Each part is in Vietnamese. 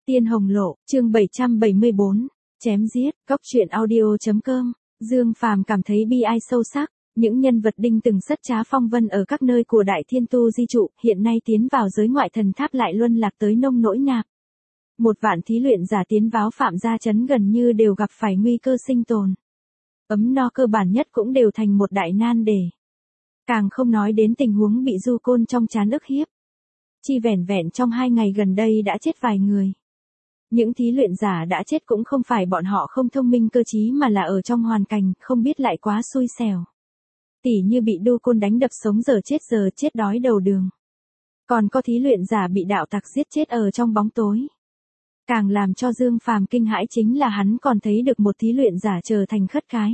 Tiên Hồng Lộ, chương 774, chém giết, góc truyện audio.com, Dương Phàm cảm thấy bi ai sâu sắc, những nhân vật đinh từng sất trá phong vân ở các nơi của Đại Thiên Tu di trụ, hiện nay tiến vào giới ngoại thần tháp lại luân lạc tới nông nỗi nạp. Một vạn thí luyện giả tiến vào Phạm Gia Trấn gần như đều gặp phải nguy cơ sinh tồn. Ấm no cơ bản nhất cũng đều thành một đại nan đề. Càng không nói đến tình huống bị du côn trong trán ức hiếp. Chỉ vẻn vẹn trong 2 ngày gần đây đã chết vài người. Những thí luyện giả đã chết cũng không phải bọn họ không thông minh cơ trí mà là ở trong hoàn cảnh không biết lại quá xui xẻo. Tỉ như bị đu côn đánh đập sống giờ chết đói đầu đường. Còn có thí luyện giả bị đạo tặc giết chết ở trong bóng tối. Càng làm cho Dương Phàm kinh hãi chính là hắn còn thấy được một thí luyện giả trở thành khất cái.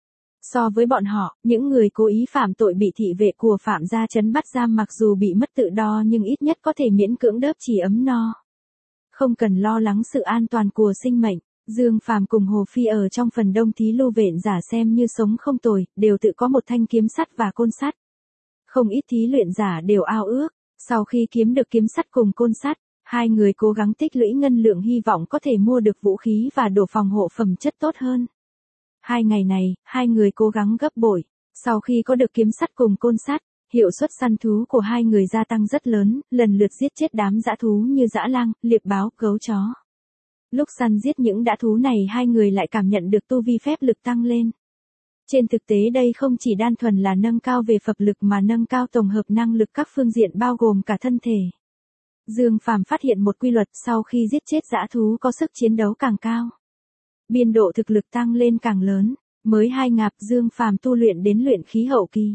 So với bọn họ, những người cố ý phạm tội bị thị vệ của Phạm Gia Trấn bắt giam mặc dù bị mất tự do nhưng ít nhất có thể miễn cưỡng đớp chỉ ấm no. Không cần lo lắng sự an toàn của sinh mệnh, Dương Phàm cùng Hồ Phi ở trong phần đông thí lưu vện giả xem như sống không tồi, đều tự có một thanh kiếm sắt và côn sắt. Không ít thí luyện giả đều ao ước, sau khi kiếm được kiếm sắt cùng côn sắt, hai người cố gắng tích lũy ngân lượng hy vọng có thể mua được vũ khí và đồ phòng hộ phẩm chất tốt hơn. 2 ngày này, hai người cố gắng gấp bội, sau khi có được kiếm sắt cùng côn sắt, hiệu suất săn thú của hai người gia tăng rất lớn, lần lượt giết chết đám dã thú như dã lang, liệp báo, gấu chó. Lúc săn giết những dã thú này hai người lại cảm nhận được tu vi phép lực tăng lên. Trên thực tế đây không chỉ đơn thuần là nâng cao về phập lực mà nâng cao tổng hợp năng lực các phương diện bao gồm cả thân thể. Dương Phàm phát hiện một quy luật sau khi giết chết dã thú có sức chiến đấu càng cao. Biên độ thực lực tăng lên càng lớn, mới 2 ngạp Dương Phàm tu luyện đến luyện khí hậu kỳ.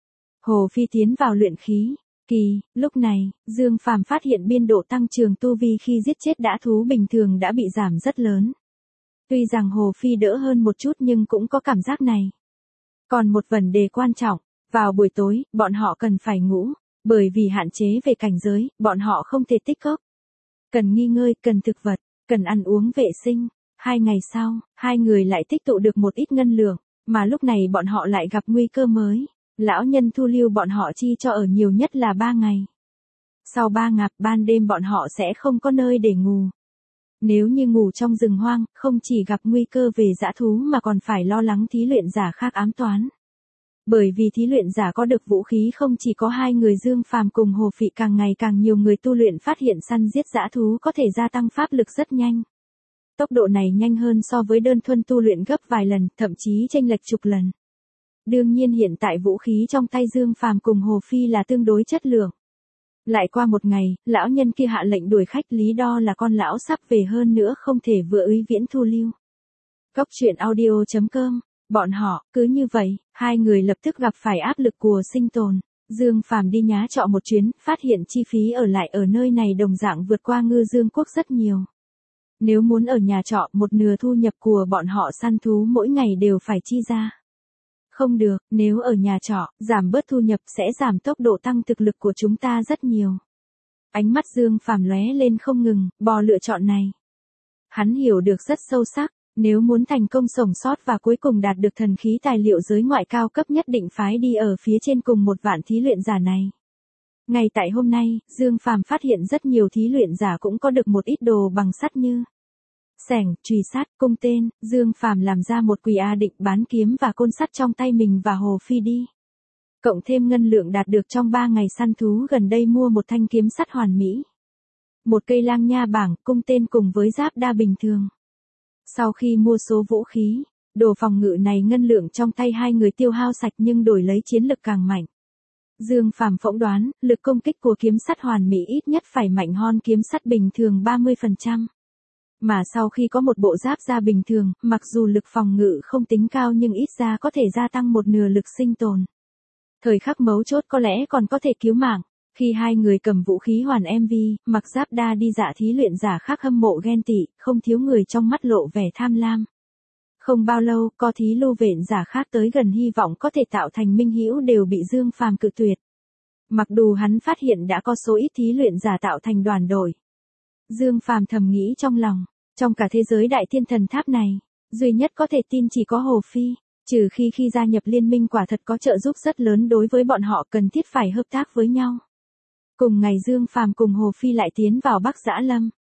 Hồ Phi tiến vào luyện khí kỳ, lúc này, Dương Phàm phát hiện biên độ tăng trưởng tu vi khi giết chết dã thú bình thường đã bị giảm rất lớn. Tuy rằng Hồ Phi đỡ hơn một chút nhưng cũng có cảm giác này. Còn một vấn đề quan trọng, vào buổi tối, bọn họ cần phải ngủ, bởi vì hạn chế về cảnh giới, bọn họ không thể tích cốc. Cần nghỉ ngơi, cần thực vật, cần ăn uống vệ sinh. 2 ngày sau, hai người lại tích tụ được một ít ngân lượng, mà lúc này bọn họ lại gặp nguy cơ mới. Lão nhân thu lưu bọn họ chi cho ở nhiều nhất là 3 ngày. Sau 3 ngạp ban đêm bọn họ sẽ không có nơi để ngủ. Nếu như ngủ trong rừng hoang, không chỉ gặp nguy cơ về dã thú mà còn phải lo lắng thí luyện giả khác ám toán. Bởi vì thí luyện giả có được vũ khí không chỉ có hai người Dương Phàm cùng Hồ Phị, càng ngày càng nhiều người tu luyện phát hiện săn giết dã thú có thể gia tăng pháp lực rất nhanh. Tốc độ này nhanh hơn so với đơn thuần tu luyện gấp vài lần, thậm chí chênh lệch chục lần. Đương nhiên hiện tại vũ khí trong tay Dương Phàm cùng Hồ Phi là tương đối chất lượng. Lại qua một ngày, lão nhân kia hạ lệnh đuổi khách, lý do là con lão sắp về hơn nữa không thể vừa úy viễn thu lưu. Góc truyện audio.com, bọn họ, cứ như vậy, hai người lập tức gặp phải áp lực của sinh tồn. Dương Phàm đi nhá trọ một chuyến, phát hiện chi phí ở lại ở nơi này đồng dạng vượt qua Ngư Dương Quốc rất nhiều. Nếu muốn ở nhà trọ, một nửa thu nhập của bọn họ săn thú mỗi ngày đều phải chi ra. Không được, nếu ở nhà trọ, giảm bớt thu nhập sẽ giảm tốc độ tăng thực lực của chúng ta rất nhiều. Ánh mắt Dương Phàm lóe lên không ngừng, bỏ lựa chọn này. Hắn hiểu được rất sâu sắc, nếu muốn thành công sống sót và cuối cùng đạt được thần khí tài liệu giới ngoại cao cấp nhất định phái đi ở phía trên cùng một vạn thí luyện giả này. Ngay tại hôm nay, Dương Phàm phát hiện rất nhiều thí luyện giả cũng có được một ít đồ bằng sắt như xẻng, chùy sắt, cung tên. Dương Phàm làm ra một quỷ định bán kiếm và côn sắt trong tay mình và Hồ Phi đi. Cộng thêm ngân lượng đạt được trong 3 ngày săn thú gần đây mua một thanh kiếm sắt hoàn mỹ. Một cây lang nha bảng, cung tên cùng với giáp đa bình thường. Sau khi mua số vũ khí, đồ phòng ngự này ngân lượng trong tay hai người tiêu hao sạch nhưng đổi lấy chiến lực càng mạnh. Dương Phàm phỏng đoán, lực công kích của kiếm sắt hoàn mỹ ít nhất phải mạnh hơn kiếm sắt bình thường 30%. Mà sau khi có một bộ giáp da bình thường, mặc dù lực phòng ngự không tính cao nhưng ít ra có thể gia tăng một nửa lực sinh tồn. Thời khắc mấu chốt có lẽ còn có thể cứu mạng. Khi hai người cầm vũ khí hoàn MV, mặc giáp đa đi dạ thí luyện giả khác hâm mộ ghen tị, không thiếu người trong mắt lộ vẻ tham lam. Không bao lâu, có thí lưu vện giả khác tới gần hy vọng có thể tạo thành minh hữu đều bị Dương Phàm cự tuyệt. Mặc dù hắn phát hiện đã có số ít thí luyện giả tạo thành đoàn đội. Dương Phàm thầm nghĩ trong lòng, trong cả thế giới Đại Thiên Thần Tháp này, duy nhất có thể tin chỉ có Hồ Phi, trừ khi gia nhập liên minh quả thật có trợ giúp rất lớn đối với bọn họ cần thiết phải hợp tác với nhau. Cùng ngày Dương Phàm cùng Hồ Phi lại tiến vào Bắc Dã Lâm.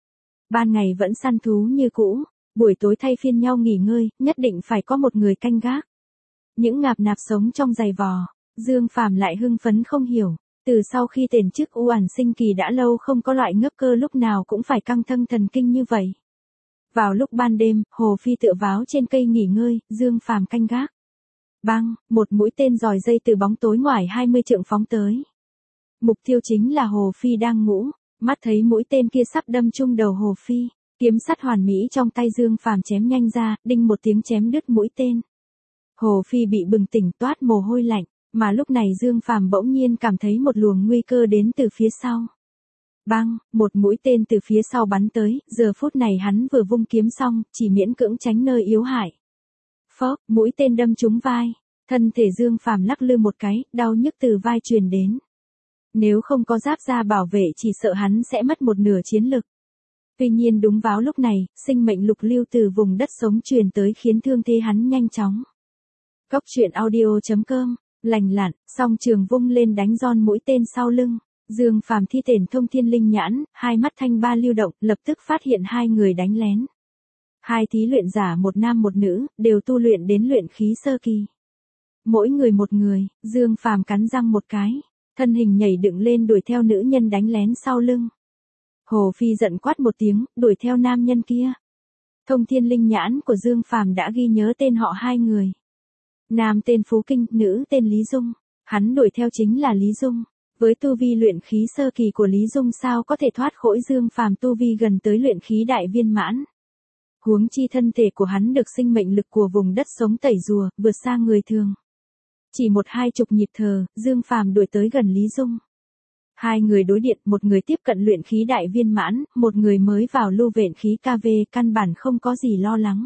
Ban ngày vẫn săn thú như cũ, buổi tối thay phiên nhau nghỉ ngơi, nhất định phải có một người canh gác. Những ngạp nạp sống trong giày vò, Dương Phàm lại hưng phấn không hiểu, từ sau khi tiền chức uẩn sinh kỳ đã lâu không có loại ngấp cơ lúc nào cũng phải căng thăng thần kinh như vậy. Vào lúc ban đêm, Hồ Phi tựa váo trên cây nghỉ ngơi, Dương Phàm canh gác. Bang, một mũi tên roi dây từ bóng tối ngoài 20 trượng phóng tới. Mục tiêu chính là Hồ Phi đang ngủ, mắt thấy mũi tên kia sắp đâm trúng đầu Hồ Phi, kiếm sắt hoàn mỹ trong tay Dương Phàm chém nhanh ra, đinh một tiếng chém đứt mũi tên. Hồ Phi bị bừng tỉnh toát mồ hôi lạnh, mà lúc này Dương Phàm bỗng nhiên cảm thấy một luồng nguy cơ đến từ phía sau. Bang, một mũi tên từ phía sau bắn tới, giờ phút này hắn vừa vung kiếm xong, chỉ miễn cưỡng tránh nơi yếu hại. Phốc, mũi tên đâm trúng vai, thân thể Dương Phàm lắc lư một cái, đau nhức từ vai truyền đến. Nếu không có giáp da bảo vệ chỉ sợ hắn sẽ mất một nửa chiến lực. Tuy nhiên đúng vào lúc này, sinh mệnh lục lưu từ vùng đất sống truyền tới khiến thương thế hắn nhanh chóng. Cốc truyện audio.com, lành lặn, song trường vung lên đánh giòn mũi tên sau lưng. Dương Phàm thi triển thông thiên linh nhãn, hai mắt thanh ba lưu động, lập tức phát hiện hai người đánh lén. Hai thí luyện giả một nam một nữ, đều tu luyện đến luyện khí sơ kỳ. Mỗi người một người, Dương Phàm cắn răng một cái, thân hình nhảy dựng lên đuổi theo nữ nhân đánh lén sau lưng. Hồ Phi giận quát một tiếng, đuổi theo nam nhân kia. Thông thiên linh nhãn của Dương Phàm đã ghi nhớ tên họ hai người. Nam tên Phú Kinh, nữ tên Lý Dung. Hắn đuổi theo chính là Lý Dung. Với tu vi luyện khí sơ kỳ của Lý Dung sao có thể thoát khỏi Dương Phàm tu vi gần tới luyện khí đại viên mãn. Huống chi thân thể của hắn được sinh mệnh lực của vùng đất sống tẩy rùa, vượt xa người thường. Chỉ một hai chục nhịp thở, Dương Phàm đuổi tới gần Lý Dung. Hai người đối điện, một người tiếp cận luyện khí đại viên mãn, một người mới vào lưu vẹn khí KV, căn bản không có gì lo lắng.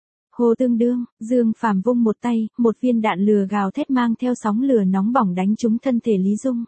Hồ tương đương, Dương Phàm vung một tay, một viên đạn lửa gào thét mang theo sóng lửa nóng bỏng đánh trúng thân thể Lý Dung.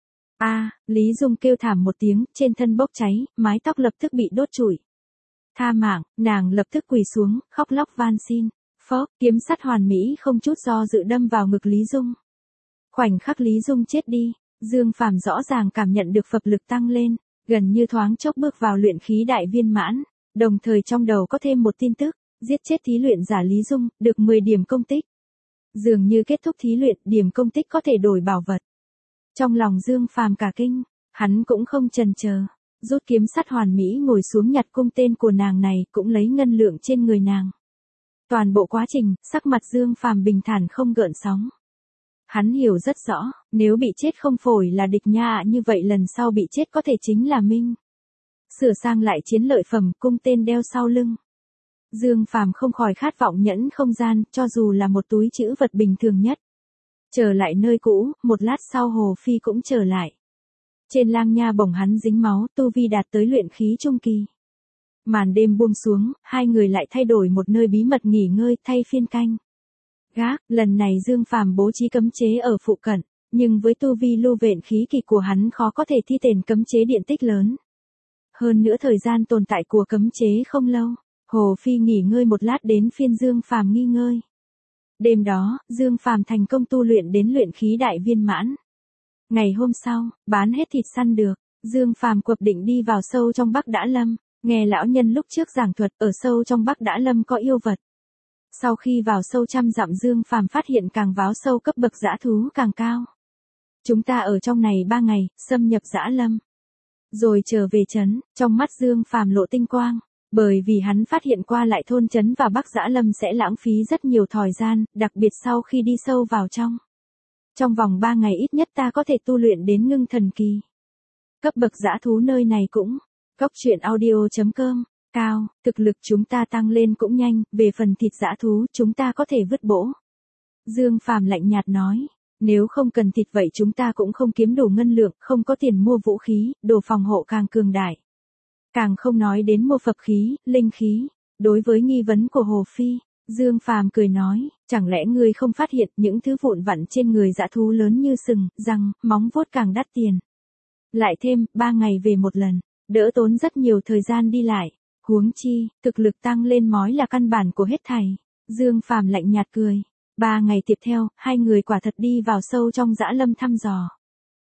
Lý Dung kêu thảm một tiếng, trên thân bốc cháy, mái tóc lập tức bị đốt trụi. Tha mạng, nàng lập tức quỳ xuống, khóc lóc van xin. Phốc, kiếm sắt hoàn mỹ không chút do dự đâm vào ngực Lý Dung. Khoảnh khắc Lý Dung chết đi, Dương Phàm rõ ràng cảm nhận được phập lực tăng lên, gần như thoáng chốc bước vào luyện khí đại viên mãn, đồng thời trong đầu có thêm một tin tức, giết chết thí luyện giả Lý Dung, được 10 điểm công tích. Dường như kết thúc thí luyện, điểm công tích có thể đổi bảo vật. Trong lòng Dương Phàm cả kinh, hắn cũng không chần chờ, rút kiếm sắt hoàn mỹ ngồi xuống nhặt cung tên của nàng này, cũng lấy ngân lượng trên người nàng. Toàn bộ quá trình, sắc mặt Dương Phàm bình thản không gợn sóng. Hắn hiểu rất rõ, nếu bị chết không phổi là địch nha, như vậy lần sau bị chết có thể chính là Minh. Sửa sang lại chiến lợi phẩm, cung tên đeo sau lưng. Dương Phàm không khỏi khát vọng nhẫn không gian, cho dù là một túi trữ vật bình thường nhất. Trở lại nơi cũ, một lát sau Hồ Phi cũng trở lại. Trên lang nha bổng hắn dính máu, tu vi đạt tới luyện khí trung kỳ. Màn đêm buông xuống, hai người lại thay đổi một nơi bí mật nghỉ ngơi, thay phiên canh gác. Lần này Dương Phàm bố trí cấm chế ở phụ cận, nhưng với tu vi lưu vẹn khí kỳ của hắn khó có thể thi triển cấm chế điện tích lớn. Hơn nữa thời gian tồn tại của cấm chế không lâu, Hồ Phi nghỉ ngơi một lát đến phiên Dương Phàm nghỉ ngơi. Đêm đó, Dương Phàm thành công tu luyện đến luyện khí đại viên mãn. Ngày hôm sau, bán hết thịt săn được, Dương Phàm quập định đi vào sâu trong Bắc Đã Lâm, nghe lão nhân lúc trước giảng thuật ở sâu trong Bắc Đã Lâm có yêu vật. Sau khi vào sâu trăm dặm Dương Phàm phát hiện càng vào sâu cấp bậc dã thú càng cao. Chúng ta ở trong này 3 ngày, xâm nhập dã lâm. Rồi trở về trấn, trong mắt Dương Phàm lộ tinh quang, bởi vì hắn phát hiện qua lại thôn trấn và Bắc Dã Lâm sẽ lãng phí rất nhiều thời gian, đặc biệt sau khi đi sâu vào trong. Trong vòng 3 ngày ít nhất ta có thể tu luyện đến ngưng thần kỳ. Cấp bậc dã thú nơi này cũng, cốc truyện audio.com, cao, thực lực chúng ta tăng lên cũng nhanh, về phần thịt dã thú chúng ta có thể vứt bổ. Dương Phàm lạnh nhạt nói, nếu không cần thịt vậy chúng ta cũng không kiếm đủ ngân lượng, không có tiền mua vũ khí, đồ phòng hộ càng cường đại. Càng không nói đến mua phập khí, linh khí. Đối với nghi vấn của Hồ Phi, Dương Phàm cười nói, chẳng lẽ ngươi không phát hiện những thứ vụn vặn trên người dã thú lớn như sừng, răng, móng vuốt càng đắt tiền. Lại thêm, 3 ngày về một lần, đỡ tốn rất nhiều thời gian đi lại. Huống chi, thực lực tăng lên mói là căn bản của hết thảy. Dương Phàm lạnh nhạt cười. 3 ngày tiếp theo, hai người quả thật đi vào sâu trong dã lâm thăm dò.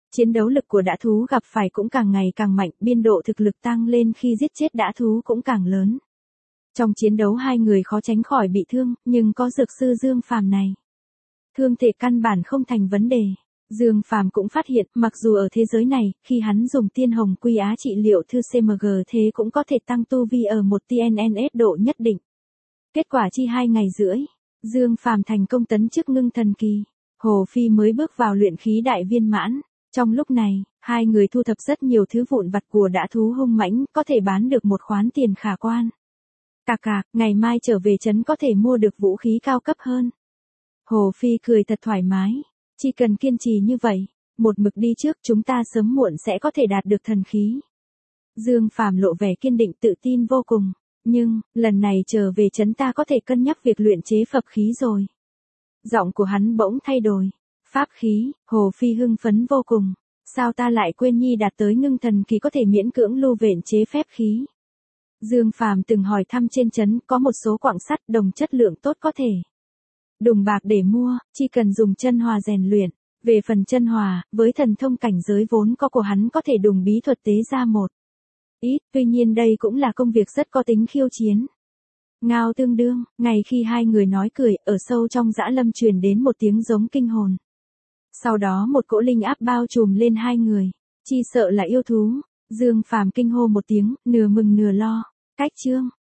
Chiến đấu lực của dã thú gặp phải cũng càng ngày càng mạnh, biên độ thực lực tăng lên khi giết chết dã thú cũng càng lớn. Trong chiến đấu hai người khó tránh khỏi bị thương, nhưng có dược sư Dương Phàm này, thương thể căn bản không thành vấn đề. Dương Phàm cũng phát hiện, mặc dù ở thế giới này, khi hắn dùng tiên hồng quy á trị liệu thư CMG thế cũng có thể tăng tu vi ở một TNNS độ nhất định. Kết quả chi 2 ngày rưỡi, Dương Phàm thành công tấn chức ngưng thần kỳ. Hồ Phi mới bước vào luyện khí đại viên mãn. Trong lúc này, hai người thu thập rất nhiều thứ vụn vặt của dã thú hung mãnh, có thể bán được một khoán tiền khả quan. Ngày mai trở về trấn có thể mua được vũ khí cao cấp hơn. Hồ Phi cười thật thoải mái. Chỉ cần kiên trì như vậy, một mực đi trước chúng ta sớm muộn sẽ có thể đạt được thần khí. Dương Phàm lộ vẻ kiên định tự tin vô cùng. Nhưng, lần này trở về trấn ta có thể cân nhắc việc luyện chế phập khí rồi. Giọng của hắn bỗng thay đổi. Pháp khí, Hồ Phi hưng phấn vô cùng. Sao ta lại quên nhi đạt tới ngưng thần kỳ có thể miễn cưỡng lưu vện chế phép khí. Dương Phàm từng hỏi thăm trên trấn có một số quặng sắt đồng chất lượng tốt có thể đùng bạc để mua, chỉ cần dùng chân hòa rèn luyện. Về phần chân hòa, với thần thông cảnh giới vốn có của hắn có thể đùng bí thuật tế ra một ít, tuy nhiên đây cũng là công việc rất có tính khiêu chiến. Ngao tương đương, ngay khi hai người nói cười, ở sâu trong dã lâm truyền đến một tiếng giống kinh hồn. Sau đó một cỗ linh áp bao trùm lên hai người, chi sợ là yêu thú. Dương Phàm kinh hô một tiếng, nửa mừng nửa lo. Cách chương